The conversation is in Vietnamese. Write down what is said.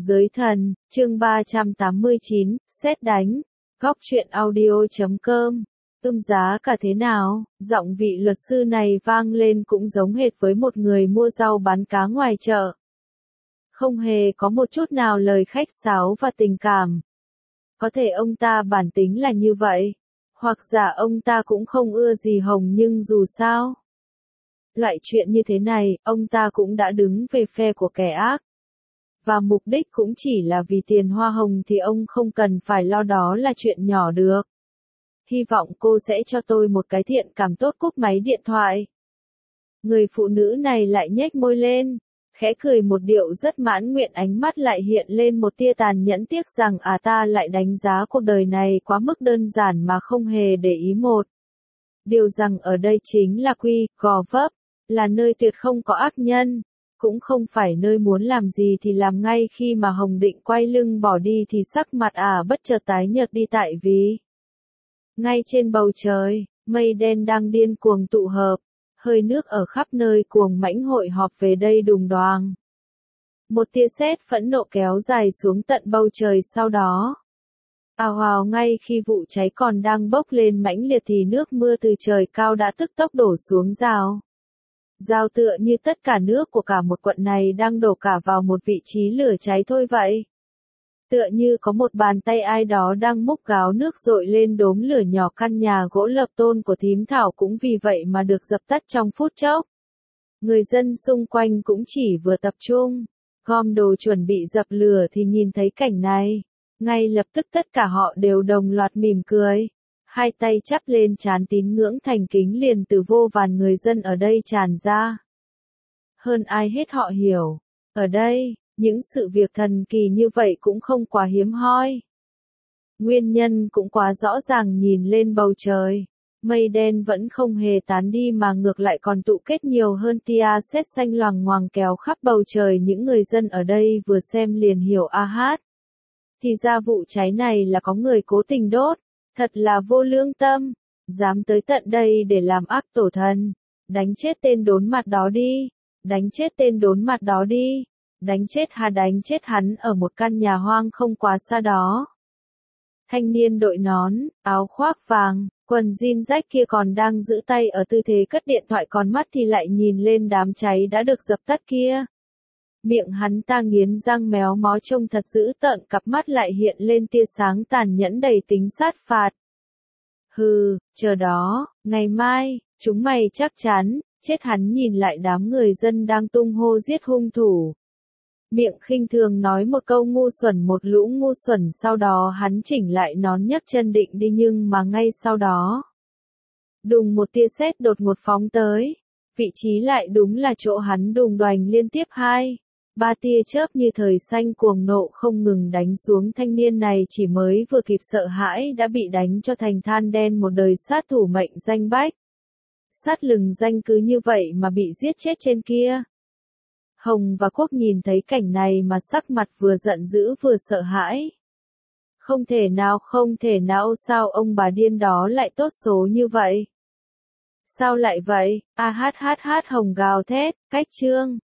Giới thần, chương 389, sét đánh. Góc truyện audio.com. Giá cả thế nào? Giọng vị luật sư này vang lên cũng giống hệt với một người mua rau bán cá ngoài chợ. Không hề có một chút nào lời khách sáo và tình cảm. Có thể ông ta bản tính là như vậy. Hoặc giả ông ta cũng không ưa gì Hồng, nhưng dù sao. Loại chuyện như thế này, ông ta cũng đã đứng về phe của kẻ ác. Và mục đích cũng chỉ là vì tiền hoa hồng thì ông không cần phải lo, đó là chuyện nhỏ được. Hy vọng cô sẽ cho tôi một cái thiện cảm. Tốt, cúp máy điện thoại. Người phụ nữ này lại nhếch môi lên, khẽ cười một điệu rất mãn nguyện, ánh mắt lại hiện lên một tia tàn nhẫn, tiếc rằng ta lại đánh giá cuộc đời này quá mức đơn giản mà không hề để ý một điều rằng ở đây chính là Quy Gò Vấp, là nơi tuyệt không có ác nhân, cũng không phải nơi muốn làm gì thì làm. Ngay khi mà Hồng định quay lưng bỏ đi thì sắc mặt bất chợt tái nhợt đi, tại vì ngay trên bầu trời, mây đen đang điên cuồng tụ hợp, hơi nước ở khắp nơi cuồng mãnh hội họp về đây đùng đoàng. Một tia sét phẫn nộ kéo dài xuống tận bầu trời, sau đó ào ào, ngay khi vụ cháy còn đang bốc lên mãnh liệt thì nước mưa từ trời cao đã tức tốc đổ xuống rào tựa như tất cả nước của cả một quận này đang đổ cả vào một vị trí lửa cháy thôi vậy. Tựa như có một bàn tay ai đó đang múc gáo nước dội lên đốm lửa nhỏ. Căn nhà gỗ lập tôn của thím Thảo cũng vì vậy mà được dập tắt trong phút chốc. Người dân xung quanh cũng chỉ vừa tập trung gom đồ chuẩn bị dập lửa thì nhìn thấy cảnh này. Ngay lập tức tất cả họ đều đồng loạt mỉm cười. Hai tay chắp lên trán, tín ngưỡng thành kính liền từ vô vàn người dân ở đây tràn ra. Hơn ai hết họ hiểu, ở đây, những sự việc thần kỳ như vậy cũng không quá hiếm hoi. Nguyên nhân cũng quá rõ ràng, nhìn lên bầu trời, mây đen vẫn không hề tán đi mà ngược lại còn tụ kết nhiều hơn, tia sét xanh loằng ngoằng kéo khắp bầu trời. Những người dân ở đây vừa xem liền hiểu thì ra vụ cháy này là có người cố tình đốt. Thật là vô lương tâm, dám tới tận đây để làm ác. Tổ thần, đánh chết tên đốn mặt đó đi, đánh chết tên đốn mặt đó đi, đánh chết hắn ở một căn nhà hoang không quá xa đó. Thanh niên đội nón, áo khoác vàng, quần jean rách kia còn đang giữ tay ở tư thế cất điện thoại, còn mắt thì lại nhìn lên đám cháy đã được dập tắt kia. Miệng hắn ta nghiến răng méo mó trông thật dữ tợn, cặp mắt lại hiện lên tia sáng tàn nhẫn đầy tính sát phạt. Hừ, chờ đó, ngày mai, chúng mày chắc chắn chết. Hắn nhìn lại đám người dân đang tung hô giết hung thủ. Miệng khinh thường nói một câu ngu xuẩn, một lũ ngu xuẩn, sau đó hắn chỉnh lại nón nhấc chân định đi, nhưng mà ngay sau đó, đùng, một tia sét đột ngột phóng tới. Vị trí lại đúng là chỗ hắn đùng đoành liên tiếp 2-3 tia chớp như thời xanh cuồng nộ không ngừng đánh xuống. Thanh niên này chỉ mới vừa kịp sợ hãi đã bị đánh cho thành than đen. Một đời sát thủ mệnh danh bách sát lừng danh cứ như vậy mà bị giết chết trên kia. Hồng và Quốc nhìn thấy cảnh này mà sắc mặt vừa giận dữ vừa sợ hãi. Không thể nào, sao ông bà điên đó lại tốt số như vậy? Sao lại vậy? Hồng gào thét, cách chương